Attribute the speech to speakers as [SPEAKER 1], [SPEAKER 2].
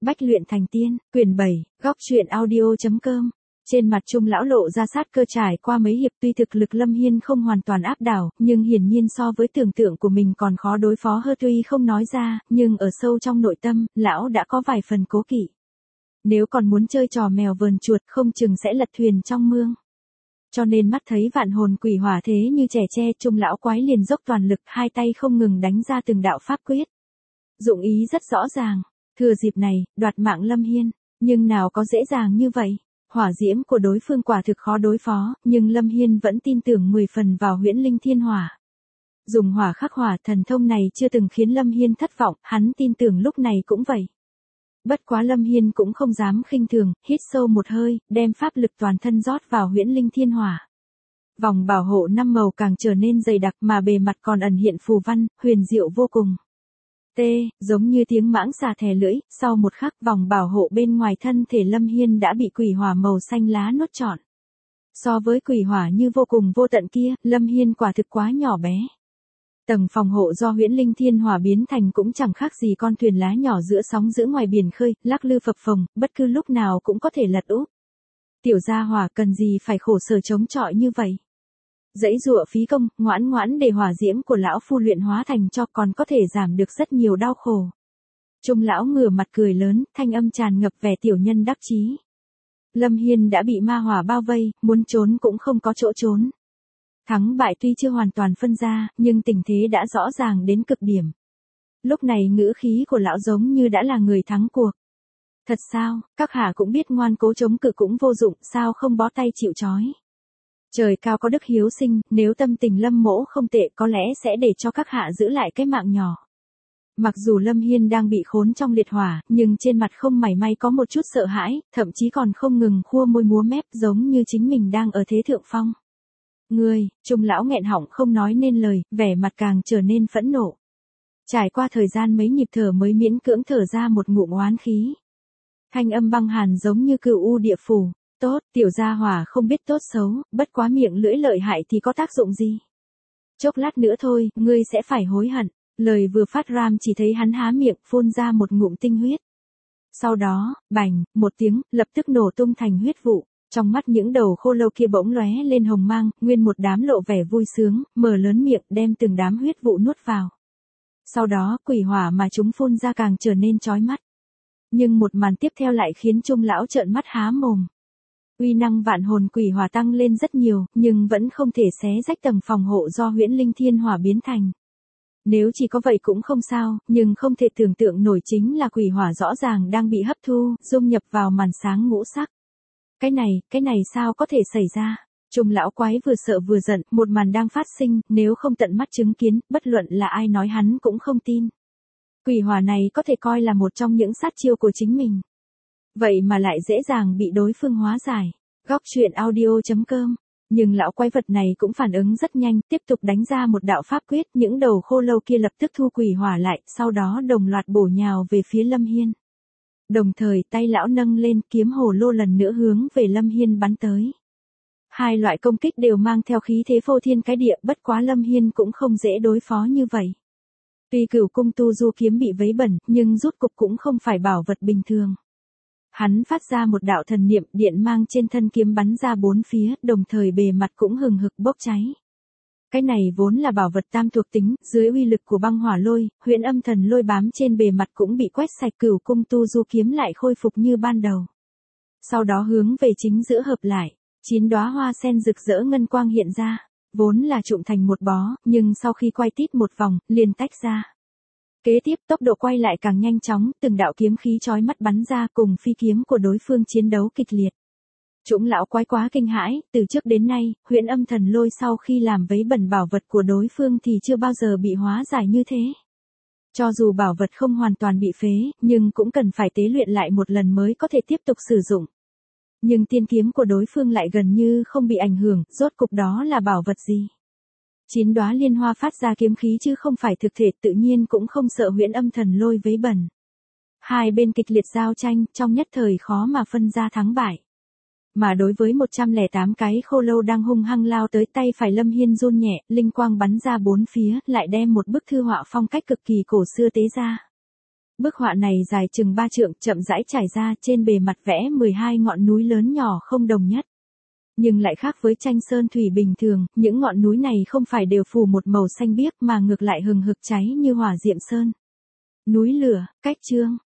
[SPEAKER 1] Bách luyện thành tiên, quyển 7, góc truyện audio.com. Trên mặt Trung lão lộ ra sát cơ. Trải qua mấy hiệp tuy thực lực Lâm Hiên không hoàn toàn áp đảo, nhưng hiển nhiên so với tưởng tượng của mình còn khó đối phó hơn. Tuy không nói ra, nhưng ở sâu trong nội tâm, lão đã có vài phần cố kỵ. Nếu còn muốn chơi trò mèo vờn chuột không chừng sẽ lật thuyền trong mương. Cho nên mắt thấy vạn hồn quỷ hỏa thế như trẻ tre, Trung lão quái liền dốc toàn lực, hai tay không ngừng đánh ra từng đạo pháp quyết. Dụng ý rất rõ ràng, thừa dịp này, đoạt mạng Lâm Hiên, nhưng nào có dễ dàng như vậy. Hỏa diễm của đối phương quả thực khó đối phó, nhưng Lâm Hiên vẫn tin tưởng 10 phần vào huyễn linh thiên hỏa. Dùng hỏa khắc hỏa, thần thông này chưa từng khiến Lâm Hiên thất vọng, hắn tin tưởng lúc này cũng vậy. Bất quá Lâm Hiên cũng không dám khinh thường, hít sâu một hơi, đem pháp lực toàn thân rót vào huyễn linh thiên hỏa. Vòng bảo hộ 5 màu càng trở nên dày đặc, mà bề mặt còn ẩn hiện phù văn, huyền diệu vô cùng. Giống như tiếng mãng xà thè lưỡi, sau một khắc vòng bảo hộ bên ngoài thân thể Lâm Hiên đã bị quỷ hỏa màu xanh lá nuốt trọn. So với quỷ hỏa như vô cùng vô tận kia, Lâm Hiên quả thực quá nhỏ bé. Tầng phòng hộ do huyễn linh thiên hỏa biến thành cũng chẳng khác gì con thuyền lá nhỏ giữa sóng giữa ngoài biển khơi, lắc lư phập phồng, bất cứ lúc nào cũng có thể lật úp. Tiểu gia hỏa cần gì phải khổ sở chống chọi như vậy. Dãy dụa phí công, ngoãn ngoãn để hỏa diễm của lão phu luyện hóa thành cho còn có thể giảm được rất nhiều đau khổ. Trung lão ngửa mặt cười lớn, thanh âm tràn ngập vẻ tiểu nhân đắc chí. Lâm Hiên đã bị ma hỏa bao vây, muốn trốn cũng không có chỗ trốn. Thắng bại tuy chưa hoàn toàn phân ra, nhưng tình thế đã rõ ràng đến cực điểm. Lúc này ngữ khí của lão giống như đã là người thắng cuộc. Thật sao, các hạ cũng biết ngoan cố chống cự cũng vô dụng, sao không bó tay chịu trói. Trời cao có đức hiếu sinh, nếu tâm tình Lâm mỗ không tệ có lẽ sẽ để cho các hạ giữ lại cái mạng nhỏ. Mặc dù Lâm Hiên đang bị khốn trong liệt hỏa, nhưng trên mặt không mảy may có một chút sợ hãi, thậm chí còn không ngừng khua môi múa mép giống như chính mình đang ở thế thượng phong. Ngươi, Trung lão nghẹn họng không nói nên lời, vẻ mặt càng trở nên phẫn nộ. Trải qua thời gian mấy nhịp thở mới miễn cưỡng thở ra một ngụm oán khí. Thanh âm băng hàn giống như cửu u địa phủ. Tốt, tiểu gia hỏa không biết tốt xấu, bất quá miệng lưỡi lợi hại thì có tác dụng gì. Chốc lát nữa thôi, ngươi sẽ phải hối hận. Lời vừa phát ram chỉ thấy hắn há miệng phun ra một ngụm tinh huyết. Sau đó, bành, một tiếng, lập tức nổ tung thành huyết vụ. Trong mắt những đầu khô lâu kia bỗng lóe lên hồng mang, nguyên một đám lộ vẻ vui sướng, mở lớn miệng đem từng đám huyết vụ nuốt vào. Sau đó, quỷ hỏa mà chúng phun ra càng trở nên chói mắt. Nhưng một màn tiếp theo lại khiến Trung lão trợn mắt há mồm. Uy năng vạn hồn quỷ hỏa tăng lên rất nhiều, nhưng vẫn không thể xé rách tầng phòng hộ do huyễn linh thiên hỏa biến thành. Nếu chỉ có vậy cũng không sao, nhưng không thể tưởng tượng nổi chính là quỷ hỏa rõ ràng đang bị hấp thu, dung nhập vào màn sáng ngũ sắc. Cái này sao có thể xảy ra? Trung lão quái vừa sợ vừa giận, một màn đang phát sinh, nếu không tận mắt chứng kiến, bất luận là ai nói hắn cũng không tin. Quỷ hỏa này có thể coi là một trong những sát chiêu của chính mình. Vậy mà lại dễ dàng bị đối phương hóa giải. Góc truyện audio.com. Nhưng lão quái vật này cũng phản ứng rất nhanh, tiếp tục đánh ra một đạo pháp quyết, những đầu khô lâu kia lập tức thu quỷ hỏa lại, sau đó đồng loạt bổ nhào về phía Lâm Hiên. Đồng thời tay lão nâng lên, kiếm hồ lô lần nữa hướng về Lâm Hiên bắn tới. Hai loại công kích đều mang theo khí thế phô thiên cái địa, bất quá Lâm Hiên cũng không dễ đối phó như vậy. Tuy cửu cung tu du kiếm bị vấy bẩn, nhưng rút cục cũng không phải bảo vật bình thường. Hắn phát ra một đạo thần niệm, điện mang trên thân kiếm bắn ra bốn phía, đồng thời bề mặt cũng hừng hực bốc cháy. Cái này vốn là bảo vật tam thuộc tính, dưới uy lực của băng hỏa lôi, huyễn âm thần lôi bám trên bề mặt cũng bị quét sạch, cửu cung tu du kiếm lại khôi phục như ban đầu. Sau đó hướng về chính giữa hợp lại, 9 đóa hoa sen rực rỡ ngân quang hiện ra, vốn là trụm thành một bó, nhưng sau khi quay tít một vòng, liền tách ra. Kế tiếp tốc độ quay lại càng nhanh chóng, từng đạo kiếm khí chói mắt bắn ra cùng phi kiếm của đối phương chiến đấu kịch liệt. Trũng lão quái quá kinh hãi, từ trước đến nay, huyễn âm thần lôi sau khi làm vấy bẩn bảo vật của đối phương thì chưa bao giờ bị hóa giải như thế. Cho dù bảo vật không hoàn toàn bị phế, nhưng cũng cần phải tế luyện lại một lần mới có thể tiếp tục sử dụng. Nhưng tiên kiếm của đối phương lại gần như không bị ảnh hưởng, rốt cục đó là bảo vật gì? 9 đóa liên hoa phát ra kiếm khí chứ không phải thực thể, tự nhiên cũng không sợ huyễn âm thần lôi vấy bẩn. Hai bên kịch liệt giao tranh, trong nhất thời khó mà phân ra thắng bại. Mà đối với 108 cái khô lâu đang hung hăng lao tới, tay phải Lâm Hiên run nhẹ, linh quang bắn ra bốn phía, lại đem một bức thư họa phong cách cực kỳ cổ xưa tế ra. Bức họa này dài chừng 3 trượng, chậm rãi trải ra, trên bề mặt vẽ 12 ngọn núi lớn nhỏ không đồng nhất. Nhưng lại khác với tranh sơn thủy bình thường, những ngọn núi này không phải đều phủ một màu xanh biếc mà ngược lại hừng hực cháy như hỏa diệm sơn. Núi lửa, cách chương.